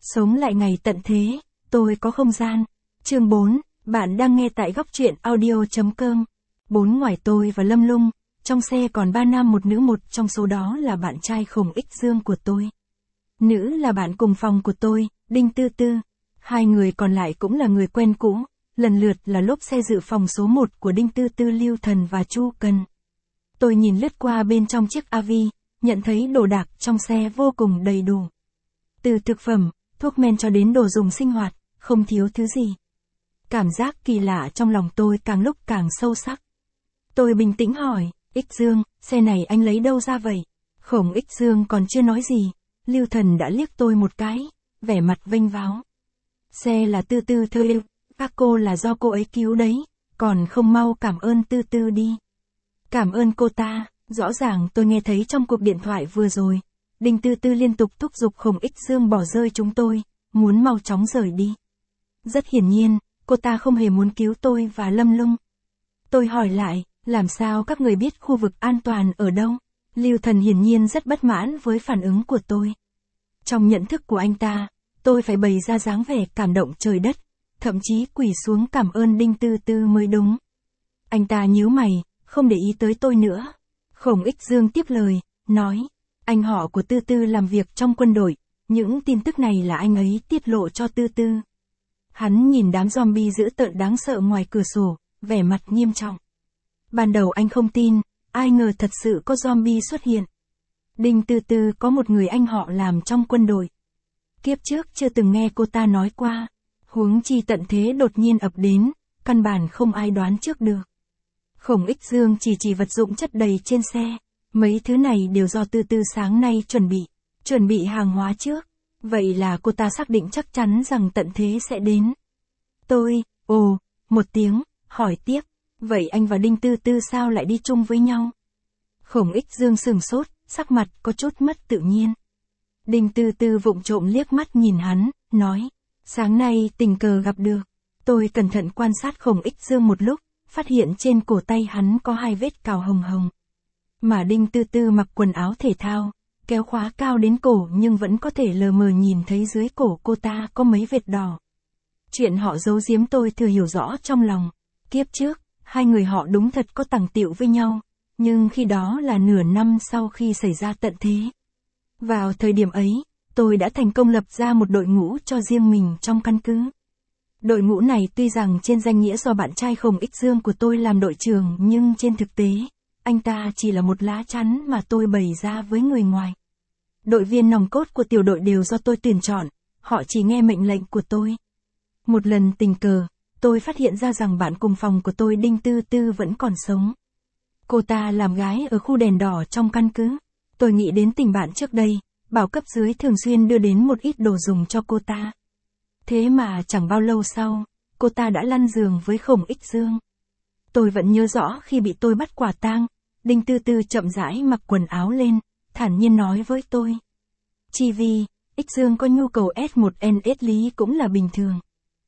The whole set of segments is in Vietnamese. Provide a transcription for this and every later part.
Sống lại ngày tận thế, tôi có không gian. Chương 4, bạn đang nghe tại góc truyện audio.com. 4 ngoài tôi và Lâm Lung, trong xe còn 3 nam một nữ, một trong số đó là bạn trai Khổng Ích Dương của tôi. Nữ là bạn cùng phòng của tôi, Đinh Tư Tư. Hai người còn lại cũng là người quen cũ, lần lượt là lốp xe dự phòng số 1 của Đinh Tư Tư, Lưu Thần và Chu Cần. Tôi nhìn lướt qua bên trong chiếc AV, nhận thấy đồ đạc trong xe vô cùng đầy đủ. Từ thực phẩm, thuốc men cho đến đồ dùng sinh hoạt, không thiếu thứ gì. Cảm giác kỳ lạ trong lòng tôi càng lúc càng sâu sắc. Tôi bình tĩnh hỏi, Ích Dương, xe này anh lấy đâu ra vậy? Khổng Ích Dương còn chưa nói gì, Lưu Thần đã liếc tôi một cái, vẻ mặt vênh váo. Xe là Tư Tư thuê, các cô là do cô ấy cứu đấy, còn không mau cảm ơn Tư Tư đi. Cảm ơn cô ta, rõ ràng tôi nghe thấy trong cuộc điện thoại vừa rồi. Đinh Tư Tư liên tục thúc giục Khổng Ích Dương bỏ rơi chúng tôi, muốn mau chóng rời đi. Rất hiển nhiên, cô ta không hề muốn cứu tôi và Lâm Lung. Tôi hỏi lại, làm sao các người biết khu vực an toàn ở đâu? Lưu Thần hiển nhiên rất bất mãn với phản ứng của tôi. Trong nhận thức của anh ta, tôi phải bày ra dáng vẻ cảm động trời đất, thậm chí quỳ xuống cảm ơn Đinh Tư Tư mới đúng. Anh ta nhíu mày, không để ý tới tôi nữa. Khổng Ích Dương tiếp lời, nói, anh họ của Tư Tư làm việc trong quân đội, những tin tức này là anh ấy tiết lộ cho Tư Tư. Hắn nhìn đám zombie dữ tợn đáng sợ ngoài cửa sổ, vẻ mặt nghiêm trọng. Ban đầu anh không tin, ai ngờ thật sự có zombie xuất hiện. Đinh Tư Tư có một người anh họ làm trong quân đội. Kiếp trước chưa từng nghe cô ta nói qua, huống chi tận thế đột nhiên ập đến, căn bản không ai đoán trước được. Khổng Ích Dương chỉ vật dụng chất đầy trên xe. Mấy thứ này đều do Tư Tư sáng nay chuẩn bị hàng hóa trước. Vậy là cô ta xác định chắc chắn rằng tận thế sẽ đến. Tôi, một tiếng, hỏi tiếp, vậy anh và Đinh Tư Tư sao lại đi chung với nhau? Khổng Ích Dương sửng sốt, sắc mặt có chút mất tự nhiên. Đinh Tư Tư vụng trộm liếc mắt nhìn hắn, nói, sáng nay tình cờ gặp được. Tôi cẩn thận quan sát Khổng Ích Dương một lúc, phát hiện trên cổ tay hắn có 2 vết cào hồng hồng. Mà Đinh Tư Tư mặc quần áo thể thao, kéo khóa cao đến cổ nhưng vẫn có thể lờ mờ nhìn thấy dưới cổ cô ta có mấy vệt đỏ. Chuyện họ giấu giếm tôi thừa hiểu rõ trong lòng. Kiếp trước, hai người họ đúng thật có tằng tịu với nhau, nhưng khi đó là nửa năm sau khi xảy ra tận thế. Vào thời điểm ấy, tôi đã thành công lập ra một đội ngũ cho riêng mình trong căn cứ. Đội ngũ này tuy rằng trên danh nghĩa do bạn trai Khổng Ích Dương của tôi làm đội trưởng, nhưng trên thực tế, anh ta chỉ là một lá chắn mà tôi bày ra với người ngoài. Đội viên nòng cốt của tiểu đội đều do tôi tuyển chọn, họ chỉ nghe mệnh lệnh của tôi. Một lần tình cờ, tôi phát hiện ra rằng bạn cùng phòng của tôi Đinh Tư Tư vẫn còn sống. Cô ta làm gái ở khu đèn đỏ trong căn cứ. Tôi nghĩ đến tình bạn trước đây, bảo cấp dưới thường xuyên đưa đến một ít đồ dùng cho cô ta. Thế mà chẳng bao lâu sau, cô ta đã lăn giường với Khổng Ích Dương. Tôi vẫn nhớ rõ khi bị tôi bắt quả tang, Đinh Tư Tư chậm rãi mặc quần áo lên, thản nhiên nói với tôi. Chi vì, Ích Dương có nhu cầu S1NS lý cũng là bình thường.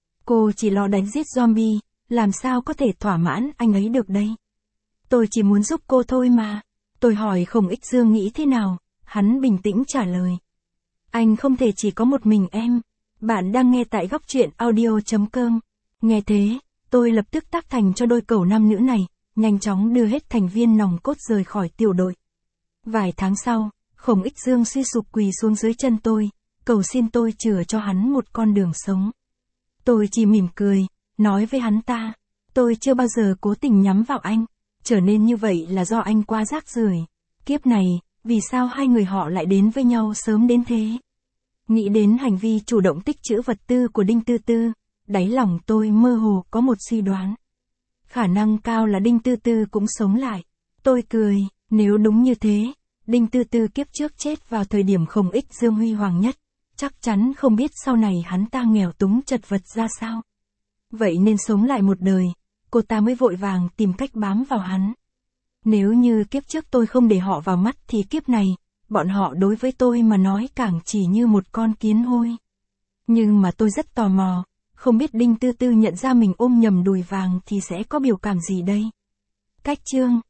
Cô chỉ lo đánh giết zombie, làm sao có thể thỏa mãn anh ấy được đây? Tôi chỉ muốn giúp cô thôi mà. Tôi hỏi Khổng Ích Dương nghĩ thế nào, hắn bình tĩnh trả lời. Anh không thể chỉ có một mình em. Bạn đang nghe tại góc truyện audio.com. Nghe thế, tôi lập tức tác thành cho đôi cẩu nam nữ này, nhanh chóng đưa hết thành viên nòng cốt rời khỏi tiểu đội. Vài tháng sau, Khổng Ích Dương suy sụp quỳ xuống dưới chân tôi, cầu xin tôi chừa cho hắn một con đường sống. Tôi chỉ mỉm cười, nói với hắn ta, tôi chưa bao giờ cố tình nhắm vào anh, trở nên như vậy là do anh quá rác rưởi. Kiếp này, vì sao hai người họ lại đến với nhau sớm đến thế? Nghĩ đến hành vi chủ động tích trữ vật tư của Đinh Tư Tư, đáy lòng tôi mơ hồ có một suy đoán. Khả năng cao là Đinh Tư Tư cũng sống lại. Tôi cười, nếu đúng như thế, Đinh Tư Tư kiếp trước chết vào thời điểm Khổng Ích Dương huy hoàng nhất, chắc chắn không biết sau này hắn ta nghèo túng chật vật ra sao. Vậy nên sống lại một đời, cô ta mới vội vàng tìm cách bám vào hắn. Nếu như kiếp trước tôi không để họ vào mắt thì kiếp này, bọn họ đối với tôi mà nói càng chỉ như một con kiến hôi. Nhưng mà tôi rất tò mò, không biết Đinh Tư Tư nhận ra mình ôm nhầm đùi vàng thì sẽ có biểu cảm gì đây? Cách chương